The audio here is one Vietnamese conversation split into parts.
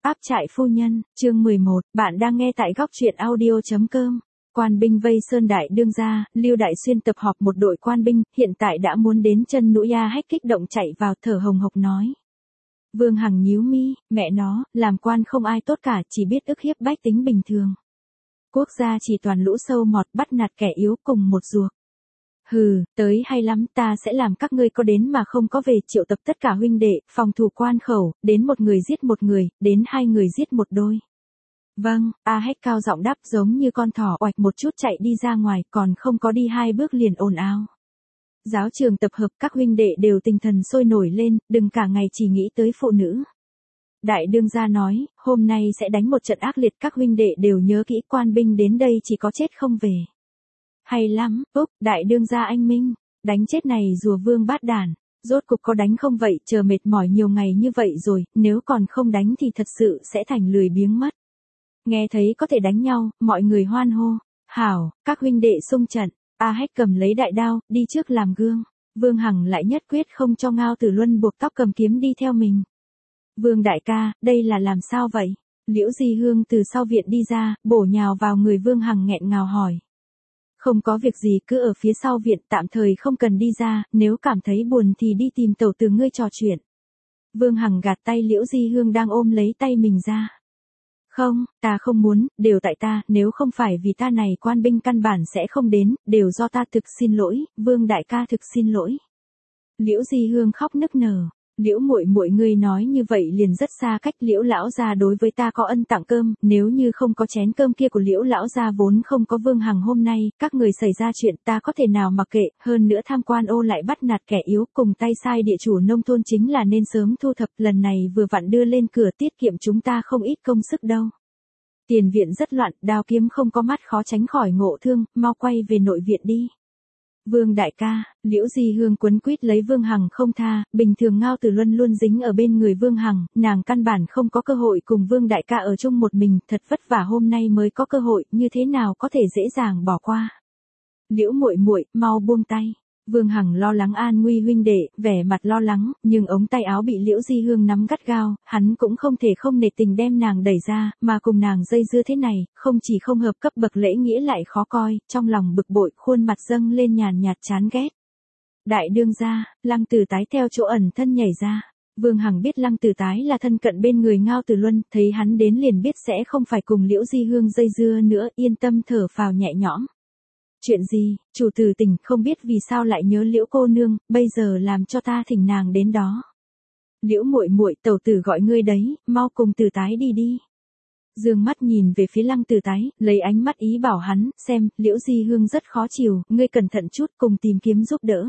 Áp trại phu nhân, chương 11, bạn đang nghe tại góc truyện audio.com. Quan binh vây Sơn Đại Đương gia, Lưu Đại Xuyên tập họp một đội quan binh, hiện tại đã muốn đến chân núi A Hách kích động chạy vào thở hồng hộc nói. Vương Hằng nhíu mi, mẹ nó, làm quan không ai tốt cả, chỉ biết ức hiếp bách tính bình thường. Quốc gia chỉ toàn lũ sâu mọt bắt nạt kẻ yếu cùng một ruột. Hừ, tới hay lắm, ta sẽ làm các ngươi có đến mà không có về, triệu tập tất cả huynh đệ, phòng thủ quan khẩu, đến một người giết một người, đến hai người giết một đôi. Vâng, A Hách cao giọng đáp giống như con thỏ oạch một chút chạy đi ra ngoài, còn không có đi hai bước liền ồn ào. Giáo trường tập hợp các huynh đệ đều tinh thần sôi nổi lên, đừng cả ngày chỉ nghĩ tới phụ nữ. Đại đương gia nói, hôm nay sẽ đánh một trận ác liệt, các huynh đệ đều nhớ kỹ, quan binh đến đây chỉ có chết không về. Hay lắm, Úc, đại đương gia anh minh, đánh chết này rùa vương bát đản, rốt cục có đánh không vậy, chờ mệt mỏi nhiều ngày như vậy rồi, nếu còn không đánh thì thật sự sẽ thành lười biếng mất. Nghe thấy có thể đánh nhau, mọi người hoan hô, hảo, các huynh đệ xung trận, A Hách cầm lấy đại đao, đi trước làm gương, Vương Hằng lại nhất quyết không cho Ngao Tử Luân buộc tóc cầm kiếm đi theo mình. Vương đại ca, đây là làm sao vậy? Liễu Di Hương từ sau viện đi ra, bổ nhào vào người Vương Hằng nghẹn ngào hỏi. Không có việc gì, cứ ở phía sau viện, tạm thời không cần đi ra, nếu cảm thấy buồn thì đi tìm tẩu từ ngươi trò chuyện. Vương Hằng gạt tay Liễu Di Hương đang ôm lấy tay mình ra. Không, ta không muốn, đều tại ta, nếu không phải vì ta này quan binh căn bản sẽ không đến, đều do ta, thực xin lỗi, Vương đại ca thực xin lỗi. Liễu Di Hương khóc nức nở. Liễu muội muội ngươi nói như vậy liền rất xa cách, Liễu lão gia đối với ta có ân tặng cơm, nếu như không có chén cơm kia của Liễu lão gia vốn không có Vương Hằng hôm nay, các người xảy ra chuyện ta có thể nào mặc kệ, hơn nữa tham quan ô lại bắt nạt kẻ yếu, cùng tay sai địa chủ nông thôn chính là nên sớm thu thập, lần này vừa vặn đưa lên cửa, tiết kiệm chúng ta không ít công sức đâu. Tiền viện rất loạn, đao kiếm không có mắt khó tránh khỏi ngộ thương, mau quay về nội viện đi. Vương đại ca, Liễu Di Hương quấn quýt lấy Vương Hằng không tha, bình thường Ngao Tử Luân luôn dính ở bên người Vương Hằng, nàng căn bản không có cơ hội cùng Vương đại ca ở chung một mình, thật vất vả hôm nay mới có cơ hội, như thế nào có thể dễ dàng bỏ qua. Liễu muội muội, mau buông tay. Vương Hằng lo lắng an nguy huynh đệ, vẻ mặt lo lắng, nhưng ống tay áo bị Liễu Di Hương nắm gắt gao, hắn cũng không thể không nể tình đem nàng đẩy ra, mà cùng nàng dây dưa thế này, không chỉ không hợp cấp bậc lễ nghĩa lại khó coi, trong lòng bực bội, khuôn mặt dâng lên nhàn nhạt chán ghét. Đại đương gia, Lăng Tử Tái theo chỗ ẩn thân nhảy ra. Vương Hằng biết Lăng Tử Tái là thân cận bên người Ngao Tử Luân, thấy hắn đến liền biết sẽ không phải cùng Liễu Di Hương dây dưa nữa, yên tâm thở phào nhẹ nhõm. Chuyện gì, chủ tử tỉnh, không biết vì sao lại nhớ Liễu cô nương, bây giờ làm cho ta thỉnh nàng đến đó. Liễu muội muội, tẩu tử gọi ngươi đấy, mau cùng Tử Tái đi đi. Dương mắt nhìn về phía Lăng Tử Tái, lấy ánh mắt ý bảo hắn, xem, Liễu Di Hương rất khó chịu, ngươi cẩn thận chút, cùng tìm kiếm giúp đỡ.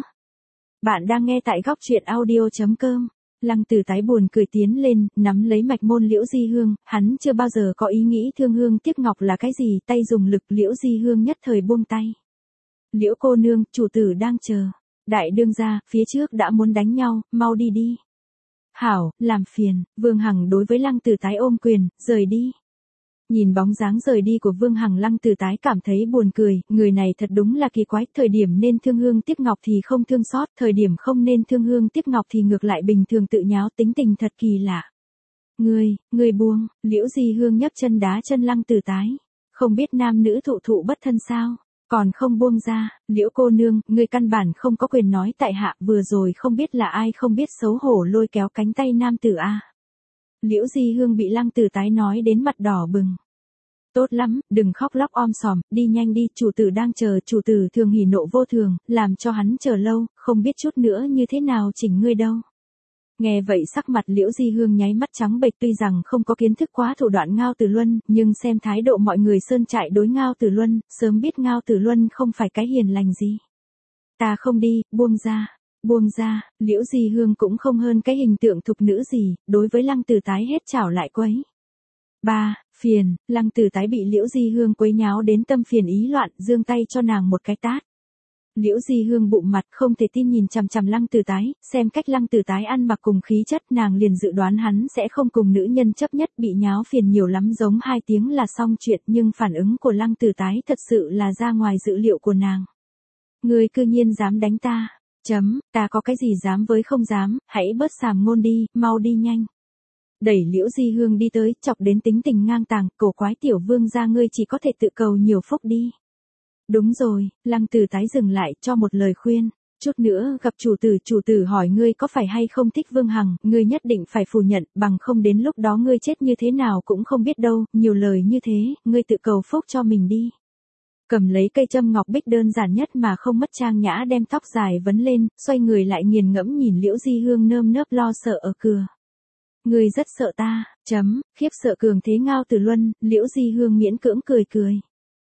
Bạn đang nghe tại góc truyện audio.com. Lăng Tử Tái buồn cười tiến lên, nắm lấy mạch môn Liễu Di Hương, hắn chưa bao giờ có ý nghĩ thương hương tiếc ngọc là cái gì, tay dùng lực, Liễu Di Hương nhất thời buông tay. Liễu cô nương, chủ tử đang chờ. Đại đương gia, phía trước đã muốn đánh nhau, mau đi đi. Hảo, làm phiền, Vương Hằng đối với Lăng Tử Tái ôm quyền, rời đi. Nhìn bóng dáng rời đi của Vương Hằng, Lăng Tử Tái cảm thấy buồn cười, người này thật đúng là kỳ quái, thời điểm nên thương hương tiếc ngọc thì không thương xót, thời điểm không nên thương hương tiếc ngọc thì ngược lại bình thường tự nháo, tính tình thật kỳ lạ. Ngươi buông, Liễu Di Hương nhấc chân đá chân Lăng Tử Tái. Không biết nam nữ thụ bất thân sao? Còn không buông ra, Liễu cô nương, ngươi căn bản không có quyền nói tại hạ, vừa rồi không biết là ai không biết xấu hổ lôi kéo cánh tay nam tử a. Liễu Di Hương bị Lăng Tử Tái nói đến mặt đỏ bừng. Tốt lắm, đừng khóc lóc om sòm, đi nhanh đi, chủ tử đang chờ, chủ tử thường hỉ nộ vô thường, làm cho hắn chờ lâu, không biết chút nữa như thế nào chỉnh ngươi đâu. Nghe vậy sắc mặt Liễu Di Hương nháy mắt trắng bệch, tuy rằng không có kiến thức quá thủ đoạn Ngao Tử Luân, nhưng xem thái độ mọi người sơn trại đối Ngao Tử Luân, sớm biết Ngao Tử Luân không phải cái hiền lành gì. Ta không đi, buông ra, Liễu Di Hương cũng không hơn cái hình tượng thục nữ gì, đối với Lăng Tử Tái hết chảo lại quấy. Phiền, Lăng Tử Tái bị Liễu Di Hương quấy nháo đến tâm phiền ý loạn, giương tay cho nàng một cái tát. Liễu Di Hương bụng mặt không thể tin nhìn chằm chằm Lăng Tử Tái, xem cách Lăng Tử Tái ăn mặc cùng khí chất, nàng liền dự đoán hắn sẽ không cùng nữ nhân chấp nhất, bị nháo phiền nhiều lắm giống 2 tiếng là xong chuyện, nhưng phản ứng của Lăng Tử Tái thật sự là ra ngoài dự liệu của nàng. Ngươi cư nhiên dám đánh ta, ta có cái gì dám với không dám, hãy bớt sàm ngôn đi, mau đi nhanh. đẩy Liễu Di Hương đi tới, chọc đến tính tình ngang tàng, cổ quái tiểu vương gia ngươi chỉ có thể tự cầu nhiều phúc đi. Đúng rồi, Lăng Tử tái dừng lại, cho một lời khuyên. Chút nữa gặp chủ tử hỏi ngươi có phải hay không thích Vương Hằng, ngươi nhất định phải phủ nhận, bằng không đến lúc đó ngươi chết như thế nào cũng không biết đâu, nhiều lời như thế, ngươi tự cầu phúc cho mình đi. Cầm lấy cây châm ngọc bích đơn giản nhất mà không mất trang nhã đem tóc dài vấn lên, xoay người lại nghiền ngẫm nhìn Liễu Di Hương nơm nớp lo sợ ở cửa. Ngươi rất sợ ta, khiếp sợ cường thế Ngao Tử Luân, Liễu Di Hương miễn cưỡng cười.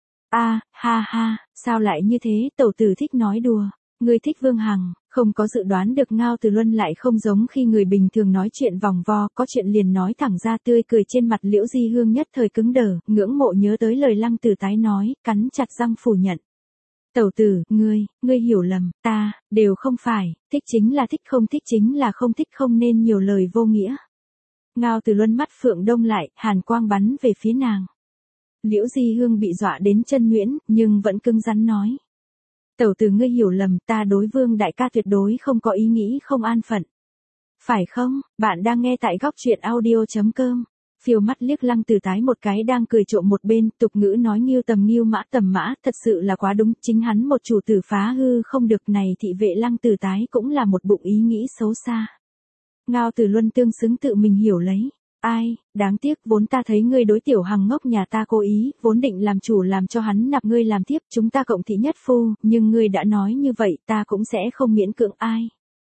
Ha ha, sao lại như thế, tẩu tử thích nói đùa. Ngươi thích Vương Hằng, không có dự đoán được Ngao Tử Luân lại không giống khi người bình thường nói chuyện vòng vo, có chuyện liền nói thẳng ra, tươi cười trên mặt Liễu Di Hương nhất thời cứng đờ, ngưỡng mộ nhớ tới lời Lăng Tử tái nói, cắn chặt răng phủ nhận. Tẩu tử, ngươi hiểu lầm, ta, đều không phải, thích chính là thích, không thích chính là không thích, không nên nhiều lời vô nghĩa. Ngao Tử Luân mắt phượng đông lại, hàn quang bắn về phía nàng. Liễu Di Hương bị dọa đến chân nhuyễn, nhưng vẫn cứng rắn nói. Tẩu tử ngươi hiểu lầm, ta đối Vương đại ca tuyệt đối không có ý nghĩ không an phận. Phải không, bạn đang nghe tại góc truyện audio.com. Phiêu mắt liếc Lăng Tử tái một cái đang cười trộm một bên, tục ngữ nói nghiêu tầm mã, thật sự là quá đúng, chính hắn một chủ tử phá hư không được này, thị vệ Lăng Tử tái cũng là một bụng ý nghĩ xấu xa. Ngao Tử Luân tương xứng tự mình hiểu lấy. Ai, đáng tiếc vốn ta thấy ngươi đối tiểu Hằng ngốc nhà ta cố ý, vốn định làm chủ làm cho hắn nạp ngươi làm tiếp, chúng ta cộng thị nhất phu, nhưng ngươi đã nói như vậy, ta cũng sẽ không miễn cưỡng ai.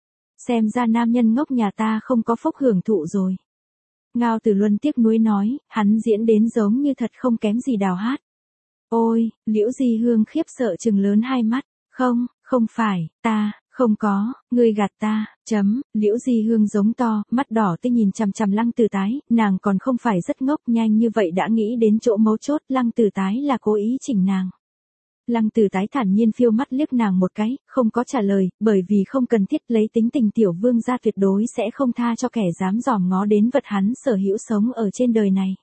Xem ra nam nhân ngốc nhà ta không có phúc hưởng thụ rồi. Ngao Tử Luân tiếc nuối nói, hắn diễn đến giống như thật không kém gì Đào Hát. Ôi, Liễu Di Hương khiếp sợ trừng lớn hai mắt, không phải, ta, không có, ngươi gạt ta, Liễu Di Hương giống to, mắt đỏ tê nhìn chằm chằm Lăng Tử tái, nàng còn không phải rất ngốc, nhanh như vậy đã nghĩ đến chỗ mấu chốt, Lăng Tử tái là cố ý chỉnh nàng. Lăng Tử tái thản nhiên phiêu mắt liếc nàng một cái, không có trả lời, bởi vì không cần thiết, lấy tính tình tiểu vương gia tuyệt đối sẽ không tha cho kẻ dám dòm ngó đến vật hắn sở hữu sống ở trên đời này.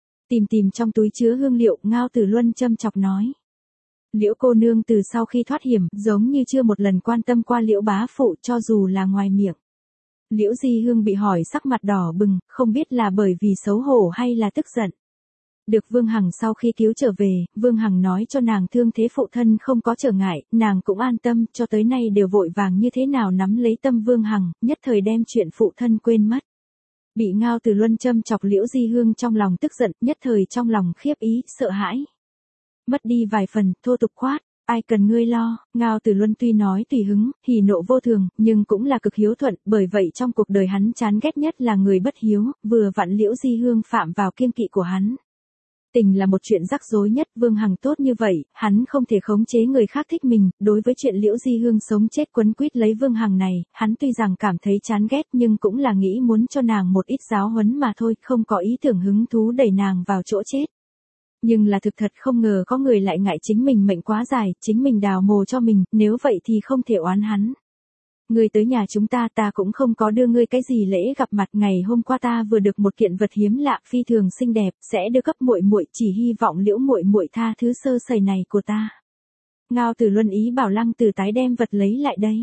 Tìm trong túi chứa hương liệu, Ngao Tử Luân châm chọc nói. Liễu cô nương từ sau khi thoát hiểm, giống như chưa một lần quan tâm qua Liễu bá phụ, cho dù là ngoài miệng. Liễu Di Hương bị hỏi sắc mặt đỏ bừng, không biết là bởi vì xấu hổ hay là tức giận. Được Vương Hằng sau khi cứu trở về, Vương Hằng nói cho nàng thương thế phụ thân không có trở ngại, nàng cũng an tâm, cho tới nay đều vội vàng như thế nào nắm lấy tâm Vương Hằng, nhất thời đem chuyện phụ thân quên mất. Bị Ngao Tử Luân châm chọc Liễu Di Hương trong lòng tức giận, nhất thời trong lòng khiếp ý, sợ hãi. Mất đi vài phần, thô tục quát, ai cần ngươi lo. Ngao Tử Luân tuy nói tùy hứng, hỉ nộ vô thường, nhưng cũng là cực hiếu thuận, bởi vậy trong cuộc đời hắn chán ghét nhất là người bất hiếu, vừa vặn Liễu Di Hương phạm vào kiêng kỵ của hắn. Tình là một chuyện rắc rối nhất, Vương Hằng tốt như vậy, hắn không thể khống chế người khác thích mình, đối với chuyện Liễu Di Hương sống chết quấn quýt lấy Vương Hằng này, hắn tuy rằng cảm thấy chán ghét nhưng cũng là nghĩ muốn cho nàng một ít giáo huấn mà thôi, không có ý tưởng hứng thú đẩy nàng vào chỗ chết. Nhưng là thực thật không ngờ có người lại ngại chính mình mệnh quá dài, chính mình đào mồ cho mình, nếu vậy thì không thể oán hắn. Ngươi tới nhà chúng ta cũng không có đưa ngươi cái gì lễ gặp mặt, ngày hôm qua ta vừa được một kiện vật hiếm lạ phi thường xinh đẹp, sẽ đưa cấp muội muội, chỉ hy vọng Liễu muội muội tha thứ sơ sẩy này của ta. Ngao Tử Luân ý bảo Lăng Tử tái đem vật lấy lại đây.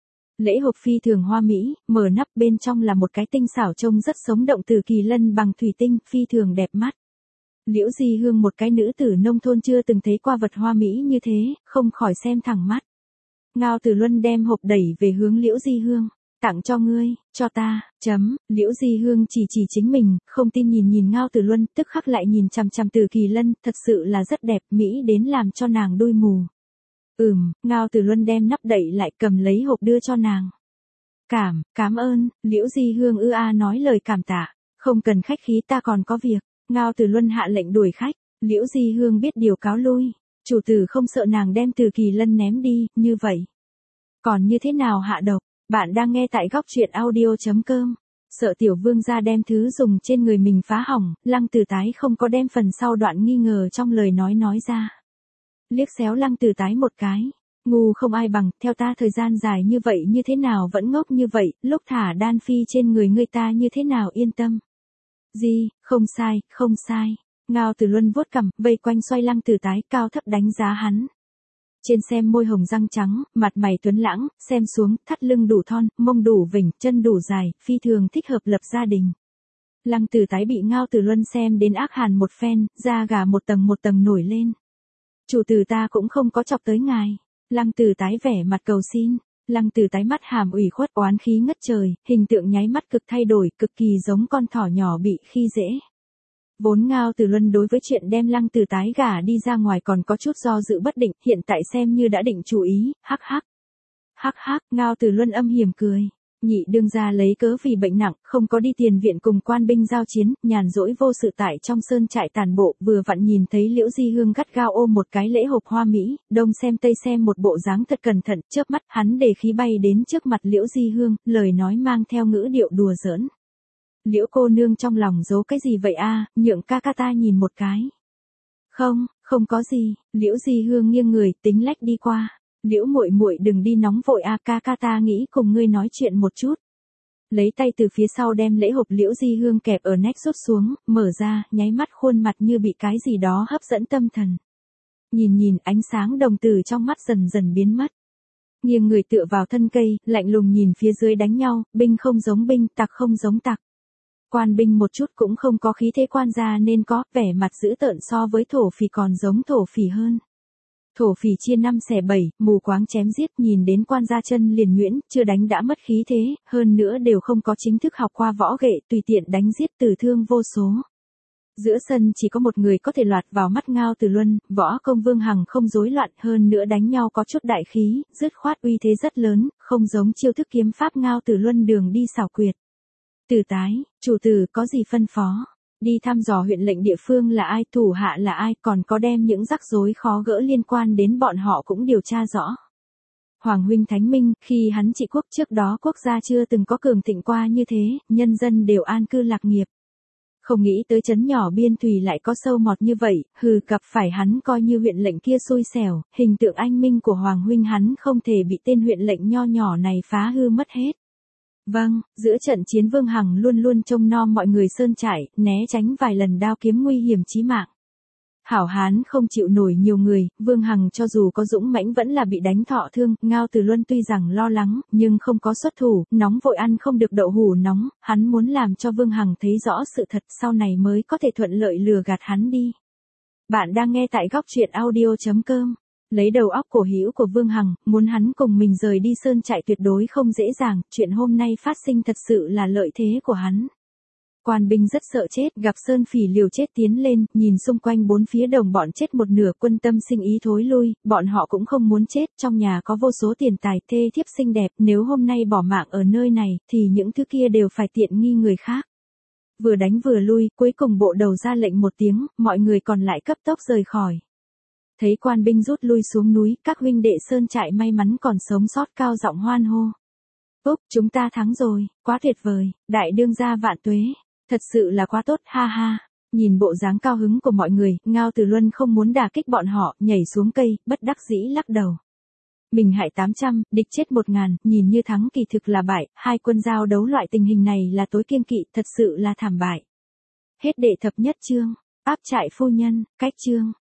Lễ hộp phi thường hoa mỹ, mở nắp bên trong là một cái tinh xảo trông rất sống động từ kỳ lân bằng thủy tinh, phi thường đẹp mắt. Liễu Di Hương một cái nữ tử nông thôn chưa từng thấy qua vật hoa mỹ như thế, không khỏi xem thẳng mắt. Ngao Tử Luân đem hộp đẩy về hướng Liễu Di Hương, tặng cho ngươi, cho ta, Liễu Di Hương chỉ chính mình, không tin nhìn Ngao Tử Luân, tức khắc lại nhìn chằm chằm Từ Kỳ Lân, thật sự là rất đẹp, mỹ đến làm cho nàng đôi mù. Ngao Tử Luân đem nắp đậy lại, cầm lấy hộp đưa cho nàng. Cảm ơn, Liễu Di Hương nói lời cảm tạ, không cần khách khí, ta còn có việc. Ngao Tử Luân hạ lệnh đuổi khách, Liễu Di Hương biết điều cáo lui, chủ tử không sợ nàng đem Từ Kỳ Lân ném đi, như vậy. Còn như thế nào hạ độc, bạn đang nghe tại góc truyện audio.com. Sợ tiểu vương gia đem thứ dùng trên người mình phá hỏng, Lăng Tử tái không có đem phần sau đoạn nghi ngờ trong lời nói ra. Liếc xéo Lăng Tử tái một cái, ngu không ai bằng, theo ta thời gian dài như vậy như thế nào vẫn ngốc như vậy, lúc thả đan phi trên người ngươi ta như thế nào yên tâm. Không sai. Ngao Tử Luân vuốt cằm, vây quanh xoay Lăng Tử tái, cao thấp đánh giá hắn. Trên xem môi hồng răng trắng, mặt mày tuấn lãng, xem xuống, thắt lưng đủ thon, mông đủ vểnh, chân đủ dài, phi thường thích hợp lập gia đình. Lăng Tử Tái bị Ngao Tử Luân xem đến ác hàn một phen, da gà một tầng nổi lên. Chủ tử ta cũng không có chọc tới ngài. Lăng Tử Tái vẻ mặt cầu xin. Lăng Tử Tái mắt hàm ủy khuất oán khí ngất trời, hình tượng nháy mắt cực thay đổi, cực kỳ giống con thỏ nhỏ bị khi dễ. Vốn Ngao Tử Luân đối với chuyện đem Lăng Tử Tái gả đi ra ngoài còn có chút do dự bất định, hiện tại xem như đã định chủ ý, hắc hắc. Hắc hắc, Ngao Tử Luân âm hiểm cười. Nhị đương gia lấy cớ vì bệnh nặng, không có đi tiền viện cùng quan binh giao chiến, nhàn rỗi vô sự tại trong sơn trại tàn bộ, vừa vặn nhìn thấy Liễu Di Hương gắt gao ôm một cái lễ hộp hoa mỹ, đông xem tây xem một bộ dáng thật cẩn thận, chớp mắt hắn để khí bay đến trước mặt Liễu Di Hương, lời nói mang theo ngữ điệu đùa giỡn. Liễu cô nương trong lòng giấu cái gì vậy a? Nhượng ca ca ta nhìn một cái. Không có gì. Liễu Di Hương nghiêng người, tính lách đi qua. Liễu muội muội đừng đi nóng vội a, ca ca ta nghĩ cùng ngươi nói chuyện một chút. Lấy tay từ phía sau đem lễ hộp Liễu Di Hương kẹp ở nách rút xuống, mở ra, nháy mắt khuôn mặt như bị cái gì đó hấp dẫn tâm thần. Nhìn ánh sáng đồng tử trong mắt dần biến mất. Nghiêng người tựa vào thân cây, lạnh lùng nhìn phía dưới đánh nhau, binh không giống binh, tặc không giống tặc. Quan binh một chút cũng không có khí thế quan gia nên có, vẻ mặt dữ tợn so với thổ phỉ còn giống thổ phỉ hơn. Thổ phỉ chia 5 xẻ 7, mù quáng chém giết, nhìn đến quan gia chân liền nhuyễn, chưa đánh đã mất khí thế, hơn nữa đều không có chính thức học qua võ nghệ, tùy tiện đánh giết tử thương vô số. Giữa sân chỉ có một người có thể loạt vào mắt Ngao Tử Luân, võ công Vương Hằng không rối loạn, hơn nữa đánh nhau có chút đại khí, dứt khoát uy thế rất lớn, không giống chiêu thức kiếm pháp Ngao Tử Luân đường đi xảo quyệt. Tử Tái, chủ tử có gì phân phó? Đi thăm dò huyện lệnh địa phương là ai, thủ hạ là ai, còn có đem những rắc rối khó gỡ liên quan đến bọn họ cũng điều tra rõ. Hoàng huynh thánh minh, khi hắn trị quốc trước đó quốc gia chưa từng có cường thịnh qua như thế, nhân dân đều an cư lạc nghiệp. Không nghĩ tới trấn nhỏ biên thùy lại có sâu mọt như vậy, gặp phải hắn coi như huyện lệnh kia xui xẻo, hình tượng anh minh của Hoàng huynh hắn không thể bị tên huyện lệnh nho nhỏ này phá hư mất hết. Vâng, giữa trận chiến Vương Hằng luôn luôn trông nom mọi người sơn trại, né tránh vài lần đao kiếm nguy hiểm chí mạng. Hảo hán không chịu nổi nhiều người, Vương Hằng cho dù có dũng mãnh vẫn là bị đánh thọ thương, Ngao Tử Luân tuy rằng lo lắng, nhưng không có xuất thủ, nóng vội ăn không được đậu hủ nóng, hắn muốn làm cho Vương Hằng thấy rõ sự thật sau này mới có thể thuận lợi lừa gạt hắn đi. Bạn đang nghe tại góc truyện audio.com. Lấy đầu óc cổ hữu của Vương Hằng, muốn hắn cùng mình rời đi sơn trại tuyệt đối không dễ dàng, chuyện hôm nay phát sinh thật sự là lợi thế của hắn. Quan binh rất sợ chết, gặp sơn phỉ liều chết tiến lên, nhìn xung quanh bốn phía đồng bọn chết một nửa, quân tâm sinh ý thối lui, bọn họ cũng không muốn chết, trong nhà có vô số tiền tài, thê thiếp xinh đẹp, nếu hôm nay bỏ mạng ở nơi này, thì những thứ kia đều phải tiện nghi người khác. Vừa đánh vừa lui, cuối cùng bộ đầu ra lệnh một tiếng, mọi người còn lại cấp tốc rời khỏi. Thấy quan binh rút lui xuống núi, các huynh đệ sơn trại may mắn còn sống sót cao giọng hoan hô. Úc, chúng ta thắng rồi, quá tuyệt vời, đại đương gia vạn tuế, thật sự là quá tốt, ha ha. Nhìn bộ dáng cao hứng của mọi người, Ngao Tử Luân không muốn đả kích bọn họ, nhảy xuống cây, bất đắc dĩ lắc đầu. Mình hại 800, địch chết 1000, nhìn như thắng kỳ thực là bại, hai quân giao đấu loại tình hình này là tối kiêng kỵ, thật sự là thảm bại. Hết đệ thập nhất chương, áp trại phu nhân, cách chương.